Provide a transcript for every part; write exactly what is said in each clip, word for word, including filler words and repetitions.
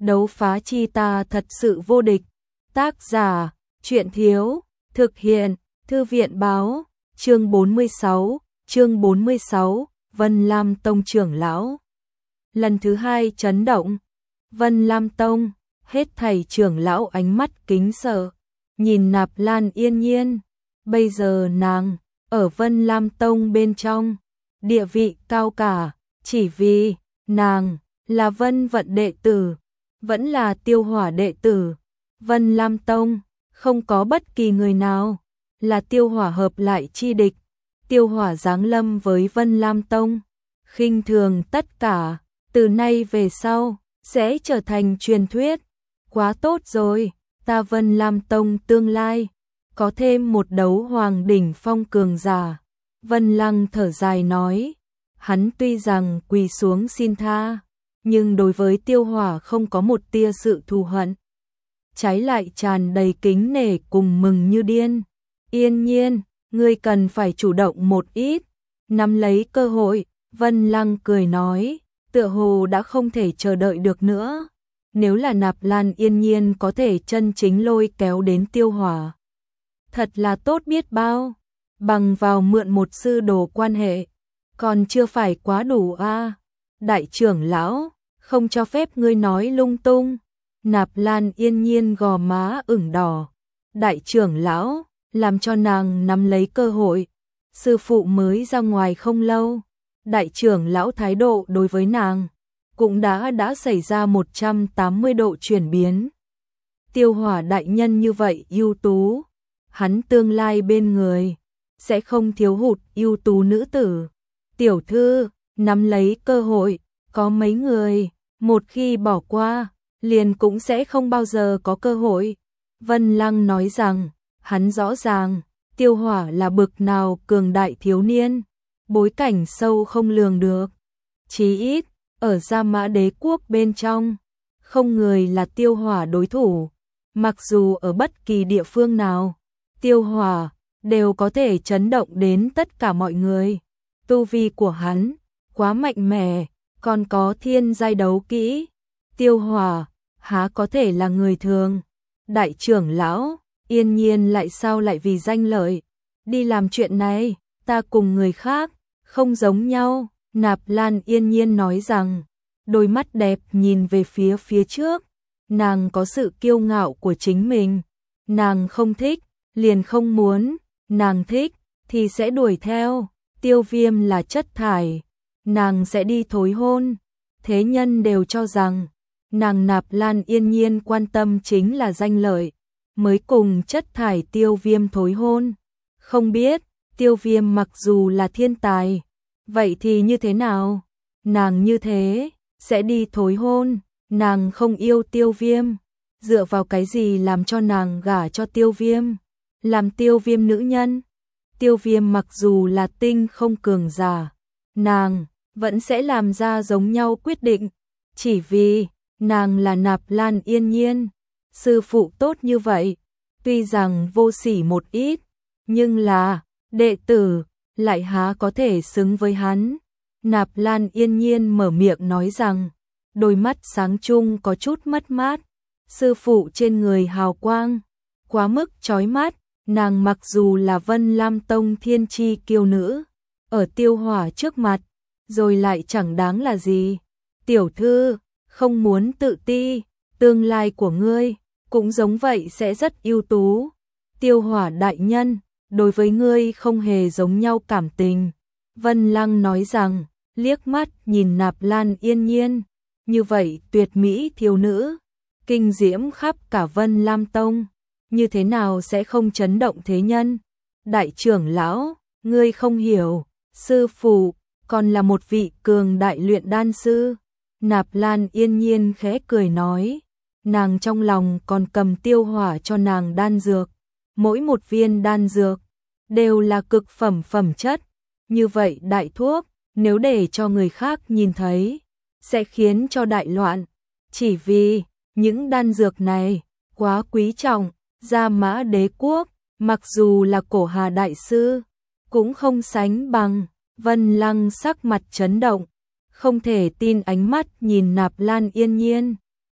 đấu phá chi ta thật sự vô địch. Tác giả, truyện thiếu, thực hiện, thư viện báo, chương bốn mươi sáu, chương bốn mươi sáu, Vân Lam Tông trưởng lão. Lần thứ hai chấn động, Vân Lam Tông, hết thảy trưởng lão ánh mắt kính sợ, nhìn Nạp Lan Yên Nhiên, bây giờ nàng, ở Vân Lam Tông bên trong, địa vị cao cả, chỉ vì, nàng, là Vân Vận đệ tử, vẫn là Tiêu Hỏa đệ tử, Vân Lam Tông, không có bất kỳ người nào, là Tiêu Hỏa hợp lại chi địch, Tiêu Hỏa giáng lâm với Vân Lam Tông, khinh thường tất cả, từ nay về sau, sẽ trở thành truyền thuyết, quá tốt rồi, ta Vân Lam Tông tương lai, có thêm một đấu hoàng đỉnh phong cường giả. Vân Lăng thở dài nói, hắn tuy rằng quỳ xuống xin tha, nhưng đối với Tiêu Hỏa không có một tia sự thù hận. Trái lại tràn đầy kính nể cùng mừng như điên. Yên Nhiên, ngươi cần phải chủ động một ít, nắm lấy cơ hội, Vân Lăng cười nói, tựa hồ đã không thể chờ đợi được nữa. Nếu là Nạp Lan Yên Nhiên có thể chân chính lôi kéo đến Tiêu Hỏa, thật là tốt biết bao, bằng vào mượn một sư đồ quan hệ, còn chưa phải quá đủ a. À? Đại trưởng lão, không cho phép ngươi nói lung tung. Nạp Lan Yên Nhiên gò má ửng đỏ. Đại trưởng lão, làm cho nàng nắm lấy cơ hội. Sư phụ mới ra ngoài không lâu, đại trưởng lão thái độ đối với nàng cũng đã đã xảy ra một trăm tám mươi độ chuyển biến. Tiêu Hỏa đại nhân như vậy ưu tú, hắn tương lai bên người sẽ không thiếu hụt ưu tú nữ tử. Tiểu thư, nắm lấy cơ hội, có mấy người, một khi bỏ qua, liền cũng sẽ không bao giờ có cơ hội. Vân Lăng nói rằng, hắn rõ ràng, Tiêu Hỏa là bực nào cường đại thiếu niên, bối cảnh sâu không lường được. Chí ít, ở Gia Mã Đế quốc bên trong, không người là Tiêu Hỏa đối thủ. Mặc dù ở bất kỳ địa phương nào, Tiêu Hỏa đều có thể chấn động đến tất cả mọi người. Tu vi của hắn quá mạnh mẽ, còn có thiên giai đấu kỹ. Tiêu Hỏa há có thể là người thường. Đại trưởng lão, Yên Nhiên lại sao lại vì danh lợi đi làm chuyện này, ta cùng người khác không giống nhau. Nạp Lan Yên Nhiên nói rằng, đôi mắt đẹp nhìn về phía phía trước, nàng có sự kiêu ngạo của chính mình, nàng không thích, liền không muốn, nàng thích, thì sẽ đuổi theo. Tiêu Viêm là chất thải, nàng sẽ đi thối hôn. Thế nhân đều cho rằng, nàng Nạp Lan Yên Nhiên quan tâm chính là danh lợi, mới cùng chất thải Tiêu Viêm thối hôn. Không biết, Tiêu Viêm mặc dù là thiên tài, vậy thì như thế nào? Nàng như thế, sẽ đi thối hôn, nàng không yêu Tiêu Viêm, dựa vào cái gì làm cho nàng gả cho Tiêu Viêm, làm Tiêu Viêm nữ nhân? Tiêu Viêm mặc dù là tinh không cường giả, nàng vẫn sẽ làm ra giống nhau quyết định, chỉ vì nàng là Nạp Lan Yên Nhiên, sư phụ tốt như vậy, tuy rằng vô sỉ một ít, nhưng là đệ tử lại há có thể xứng với hắn. Nạp Lan Yên Nhiên mở miệng nói rằng, đôi mắt sáng trung có chút mất mát, sư phụ trên người hào quang quá mức chói mắt, nàng mặc dù là Vân Lam Tông thiên chi kiêu nữ, ở Tiêu Hỏa trước mặt, rồi lại chẳng đáng là gì. Tiểu thư, không muốn tự ti, tương lai của ngươi cũng giống vậy sẽ rất ưu tú. Tiêu Hỏa đại nhân, đối với ngươi không hề giống nhau cảm tình. Vân Lăng nói rằng, liếc mắt nhìn Nạp Lan Yên Nhiên, như vậy tuyệt mỹ thiếu nữ, kinh diễm khắp cả Vân Lam Tông, như thế nào sẽ không chấn động thế nhân? Đại trưởng lão, ngươi không hiểu, sư phụ còn là một vị cường đại luyện đan sư. Nạp Lan Yên Nhiên khẽ cười nói, nàng trong lòng còn cầm Tiêu Hỏa cho nàng đan dược, mỗi một viên đan dược đều là cực phẩm phẩm chất, như vậy đại thuốc, nếu để cho người khác nhìn thấy, sẽ khiến cho đại loạn, chỉ vì những đan dược này quá quý trọng. Gia Mã Đế quốc, mặc dù là Cổ Hà đại sư, cũng không sánh bằng. Vân Lăng sắc mặt chấn động, không thể tin ánh mắt nhìn Nạp Lan Yên Nhiên.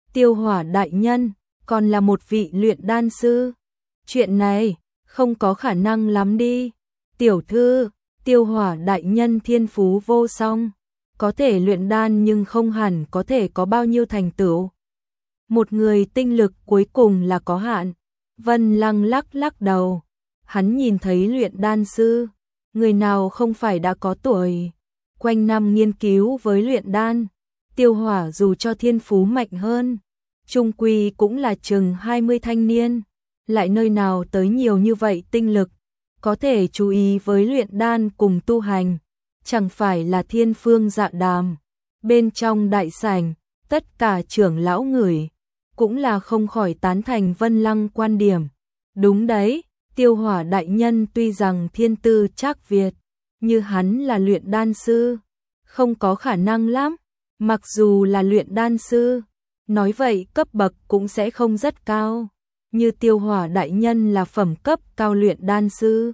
Tiêu Hỏa đại nhân, còn là một vị luyện đan sư. Chuyện này, không có khả năng lắm đi. Tiểu thư, Tiêu Hỏa đại nhân thiên phú vô song, có thể luyện đan nhưng không hẳn có thể có bao nhiêu thành tựu. Một người tinh lực cuối cùng là có hạn. Vân Lăng lắc lắc đầu. Hắn nhìn thấy luyện đan sư, người nào không phải đã có tuổi, quanh năm nghiên cứu với luyện đan. Tiêu Hỏa dù cho thiên phú mạnh hơn, chung quy cũng là chừng hai mươi thanh niên, lại nơi nào tới nhiều như vậy tinh lực, có thể chú ý với luyện đan cùng tu hành, chẳng phải là thiên phương dạ đàm. Bên trong đại sảnh, tất cả trưởng lão người cũng là không khỏi tán thành Vân Lăng quan điểm. Đúng đấy, Tiêu Hỏa đại nhân tuy rằng thiên tư trác Việt, như hắn là luyện đan sư, không có khả năng lắm. Mặc dù là luyện đan sư, nói vậy cấp bậc cũng sẽ không rất cao, như Tiêu Hỏa đại nhân là phẩm cấp cao luyện đan sư.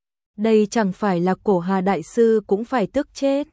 Đây chẳng phải là Cổ Hà đại sư cũng phải tức chết.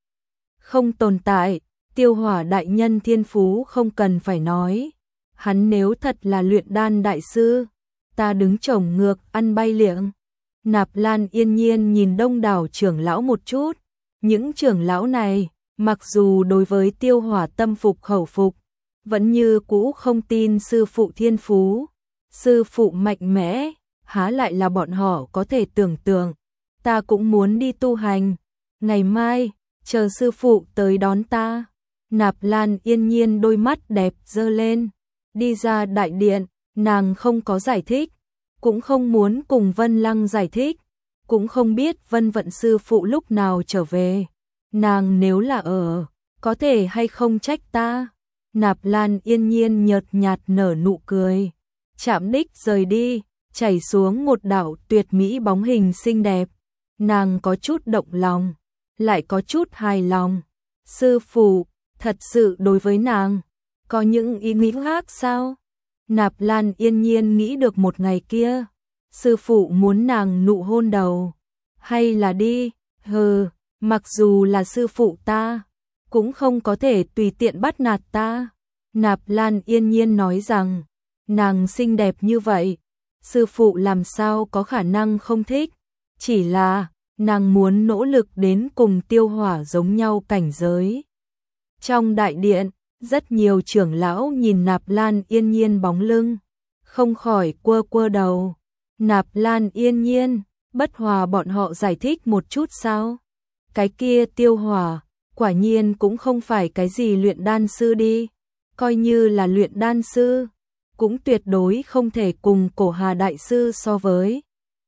Không tồn tại, Tiêu Hỏa đại nhân thiên phú không cần phải nói. Hắn nếu thật là luyện đan đại sư, ta đứng chổng ngược ăn bay liệng. Nạp Lan yên nhiên nhìn đông đảo trưởng lão một chút. Những trưởng lão này, mặc dù đối với Tiêu Hỏa tâm phục khẩu phục, vẫn như cũ không tin sư phụ thiên phú. Sư phụ mạnh mẽ, há lại là bọn họ có thể tưởng tượng. Ta cũng muốn đi tu hành. Ngày mai, chờ sư phụ tới đón ta. Nạp Lan yên nhiên đôi mắt đẹp dơ lên. Đi ra đại điện, nàng không có giải thích, cũng không muốn cùng Vân Lăng giải thích, cũng không biết Vân Vận sư phụ lúc nào trở về. Nàng nếu là ở, có thể hay không trách ta. Nạp Lan yên nhiên nhợt nhạt nở nụ cười. Chạm đích rời đi, chảy xuống một đạo tuyệt mỹ bóng hình xinh đẹp. Nàng có chút động lòng, lại có chút hài lòng. Sư phụ, thật sự đối với nàng, có những ý nghĩ khác sao? Nạp Lan yên nhiên nghĩ được một ngày kia, sư phụ muốn nàng nụ hôn đầu. Hay là đi, hừ, mặc dù là sư phụ ta, cũng không có thể tùy tiện bắt nạt ta. Nạp Lan yên nhiên nói rằng, nàng xinh đẹp như vậy, sư phụ làm sao có khả năng không thích. Chỉ là, nàng muốn nỗ lực đến cùng Tiêu Hỏa giống nhau cảnh giới. Trong đại điện, rất nhiều trưởng lão nhìn Nạp Lan yên nhiên bóng lưng, không khỏi quơ quơ đầu. Nạp Lan yên nhiên, Bất Hòa bọn họ giải thích một chút sao? Cái kia Tiêu Hỏa, quả nhiên cũng không phải cái gì luyện đan sư đi, coi như là luyện đan sư, cũng tuyệt đối không thể cùng Cổ Hà đại sư so với.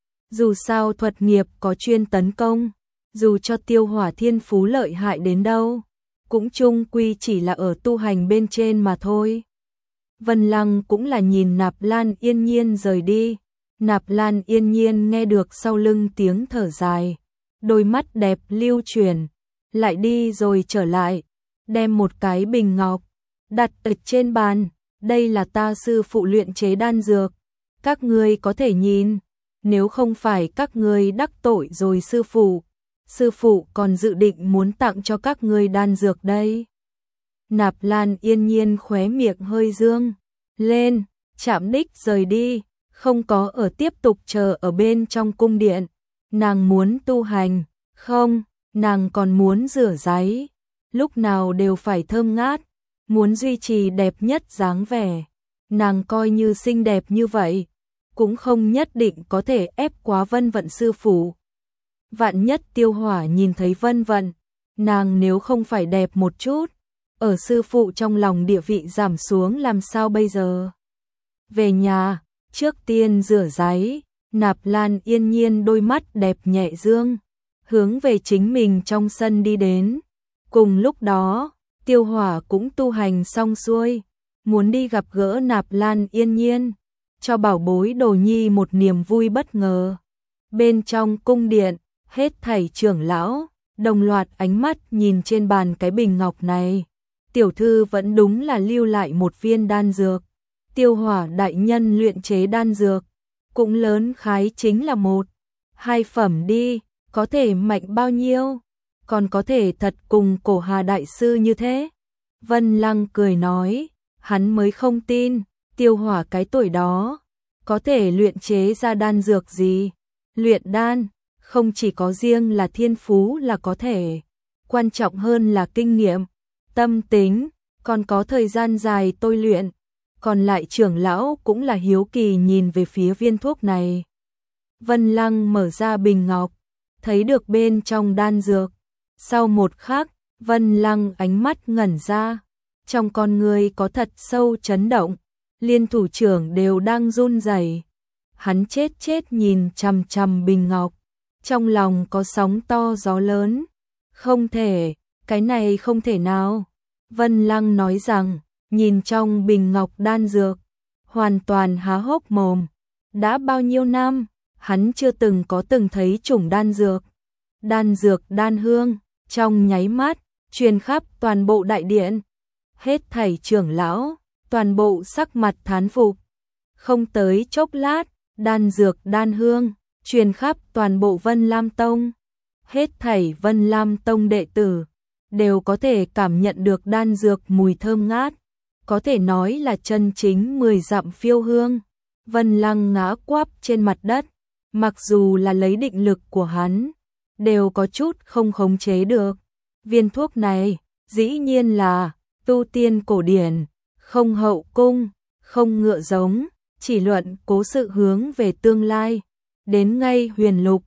Dù sao thuật nghiệp có chuyên tấn công, dù cho Tiêu Hỏa thiên phú lợi hại đến đâu, cũng chung quy chỉ là ở tu hành bên trên mà thôi. Vân Lăng cũng là nhìn Nạp Lan yên nhiên rời đi. Nạp Lan yên nhiên nghe được sau lưng tiếng thở dài, đôi mắt đẹp lưu chuyển, lại đi rồi trở lại, đem một cái bình ngọc đặt ở trên bàn. Đây là ta sư phụ luyện chế đan dược, các ngươi có thể nhìn, nếu không phải các ngươi đắc tội rồi sư phụ, sư phụ còn dự định muốn tặng cho các ngươi đan dược đây. Nạp Lan yên nhiên khóe miệng hơi dương lên, chạm đích rời đi, không có ở tiếp tục chờ ở bên trong cung điện. Nàng muốn tu hành, không, nàng còn muốn rửa ráy, lúc nào đều phải thơm ngát, muốn duy trì đẹp nhất dáng vẻ. Nàng coi như xinh đẹp như vậy, cũng không nhất định có thể ép quá Vân Vận sư phụ. Vạn nhất Tiêu Hỏa nhìn thấy Vân Vận, nàng nếu không phải đẹp một chút, ở sư phụ trong lòng địa vị giảm xuống làm sao bây giờ? Về nhà, trước tiên rửa ráy, Nạp Lan yên nhiên đôi mắt đẹp nhẹ dương, hướng về chính mình trong sân đi đến. Cùng lúc đó, Tiêu Hỏa cũng tu hành xong xuôi, muốn đi gặp gỡ Nạp Lan yên nhiên, cho bảo bối đồ nhi một niềm vui bất ngờ. Bên trong cung điện, hết thảy trưởng lão đồng loạt ánh mắt nhìn trên bàn cái bình ngọc này. Tiểu thư vẫn đúng là lưu lại một viên đan dược. Tiêu Hỏa đại nhân luyện chế đan dược, cũng lớn khái chính là một, hai phẩm đi, có thể mạnh bao nhiêu, còn có thể thật cùng Cổ Hà đại sư như thế. Vân Lăng cười nói, hắn mới không tin, Tiêu Hỏa cái tuổi đó, có thể luyện chế ra đan dược gì. Luyện đan, không chỉ có riêng là thiên phú là có thể, quan trọng hơn là kinh nghiệm, tâm tính, còn có thời gian dài tôi luyện. Còn lại trưởng lão cũng là hiếu kỳ nhìn về phía viên thuốc này. Vân Lăng mở ra bình ngọc, thấy được bên trong đan dược. Sau một khắc, Vân Lăng ánh mắt ngẩn ra, trong con người có thật sâu chấn động, liên thủ trưởng đều đang run rẩy. Hắn chết chết nhìn chằm chằm bình ngọc, trong lòng có sóng to gió lớn. Không thể, cái này không thể nào. Vân Lăng nói rằng, nhìn trong bình ngọc đan dược, hoàn toàn há hốc mồm. Đã bao nhiêu năm, hắn chưa từng có từng thấy chủng đan dược. Đan dược đan hương, trong nháy mắt, truyền khắp toàn bộ đại điện. Hết thảy trưởng lão, toàn bộ sắc mặt thán phục. Không tới chốc lát, đan dược đan hương, truyền khắp toàn bộ Vân Lam Tông. Hết thảy Vân Lam Tông đệ tử, đều có thể cảm nhận được đan dược mùi thơm ngát. Có thể nói là chân chính mười dặm phiêu hương. Vân Lăng ngã quắp trên mặt đất, mặc dù là lấy định lực của hắn, đều có chút không khống chế được. Viên thuốc này, dĩ nhiên là tu tiên cổ điển, không hậu cung, không ngựa giống, chỉ luận cố sự hướng về tương lai. Đến ngay huyền lục,